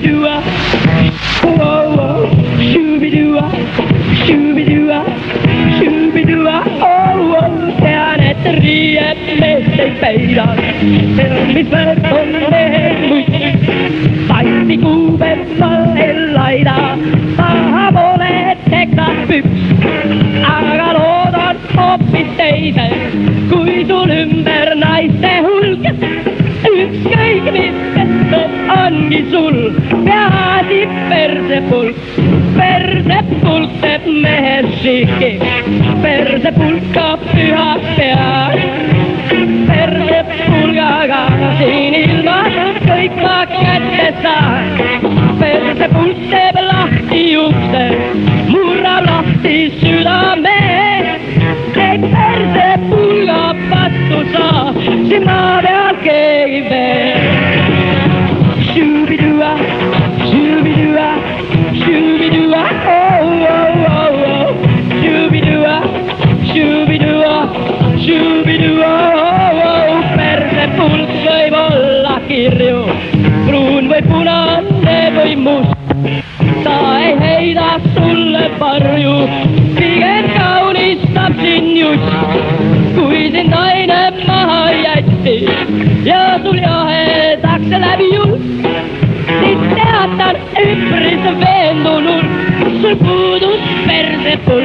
Shoo-be-doo-ah, oh, shoo-be-doo-ah, shoo-be-doo-ah, shoo-be-doo-ah, oh, tean, et riieb meest ei peida, see on, mis väärt on mehed muid. Tassi kuubeval ei laida, tahab oled teksad püks, aga loodan hoopis teise, kui sul ümber naiste hulk. Ükskõik mis kestab ongi sul, peaasi persepulk teeb mehed šiki, persepulka pühaks pead, persepulgaga siin ilmas kõik ma kätte saan, persepulk teeb lahti ukse, murrab lahti südame, et persepulga vastu saa, siin maa peal keegi veel. Shoo-be-doo-ah, shoo-be-doo-ah, shoo-be-doo-ah, oh, oh, oh, oh. Shoo-be-doo-ah, shoo-be-doo-ah, shoo-be-doo-ah, oh, oh. Persepulk võib olla kirju, pruun või punane või must, ta ei heida sulle varju, pigem kaunistab sind just, kui sind naine maha jätti ja sul jahedakse läbi just. Siis teatan üpris veendunult, sul puudus persepulk.